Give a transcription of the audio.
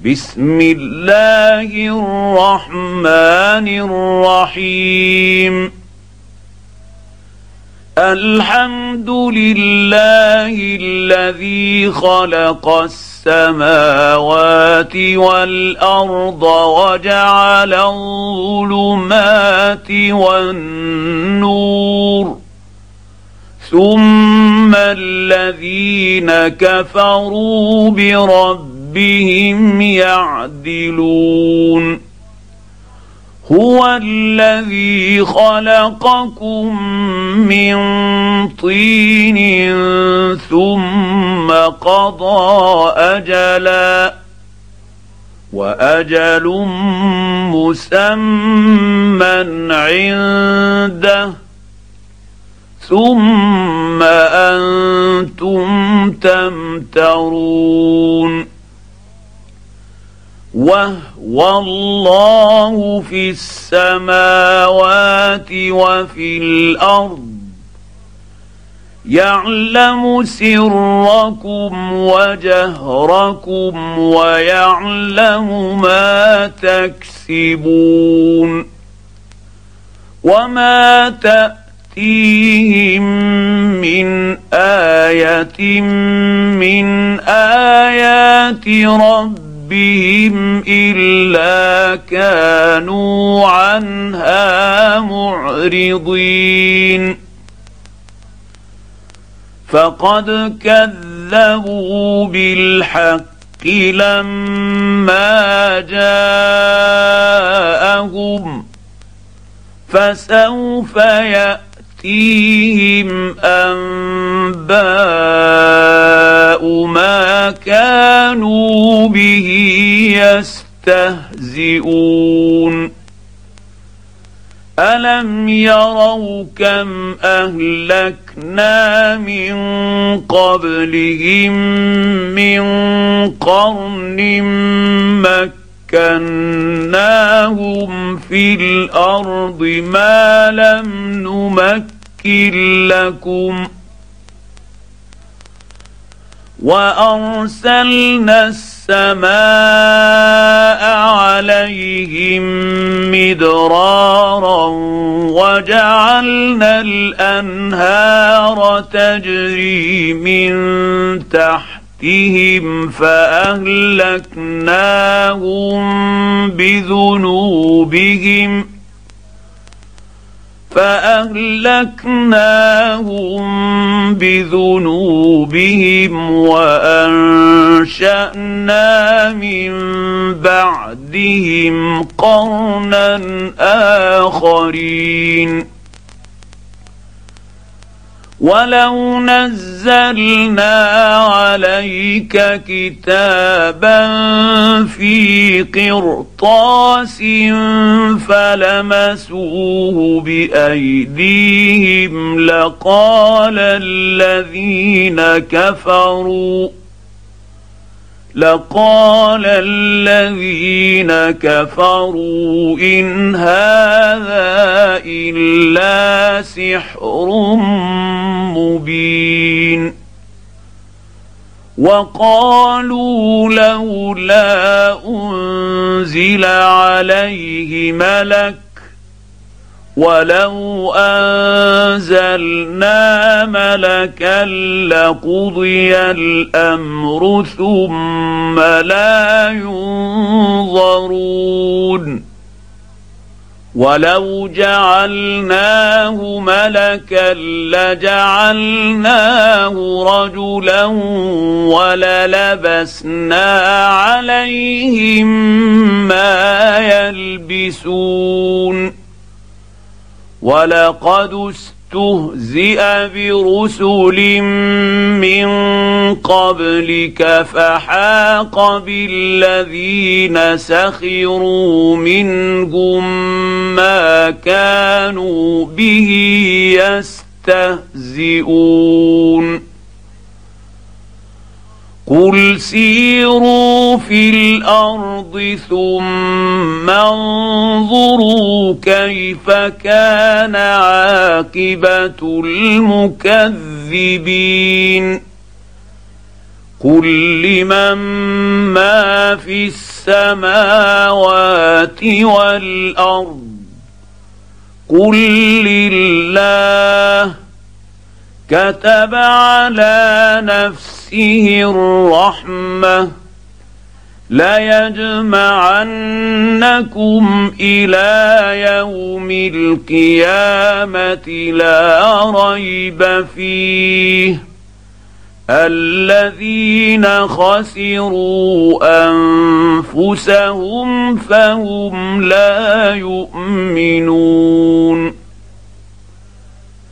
بسم الله الرحمن الرحيم الحمد لله الذي خلق السماوات والأرض وجعل الظلمات والنور ثم الذين كفروا بربهم يعدلون هو الذي خلقكم من طين ثم قضى أجلا وأجل مسمى عنده ثم أنتم تمترون وهو الله في السماوات وفي الأرض يعلم سركم وجهركم ويعلم ما تكسبون وما تأتيهم من آية من آيات ربهم إلا كانوا عنها معرضين فقد كذبوا بالحق لما جاءهم فسوف يأتيهم أنباء ما كانوا به يستهزئون ألم يروا كم أهلكنا من قبلهم من قرن مكناهم في الأرض ما لم نمكن لكم وأرسلنا السماء عليهم مدرارا وجعلنا الأنهار تجري من تحتهم فأهلكناهم بذنوبهم وأنشأنا من بعدهم قرنا آخرين ولو نزلنا عليك كتابا في قرطاس فلمسوه بأيديهم لقال الذين كفروا إن هذا إلا سحر مبين وقالوا لولا أنزل عليه ملك ولو أنزلنا ملكا لقضي الأمر ثم لا ينظرون ولو جعلناه ملكا لجعلناه رجلا وللبسنا عليهم ما يلبسون ولقد استهزئ برسل من قبلك فحاق بالذين سخروا منهم ما كانوا به يستهزئون قل سيروا في الأرض ثم انظروا كيف كان عاقبة المكذبين قل لمن ما في السماوات والارض قل لله كتب على نفسه الرحمه ليجمعنكم الى يوم القيامه لا ريب فيه الذين خسروا انفسهم فهم لا يؤمنون.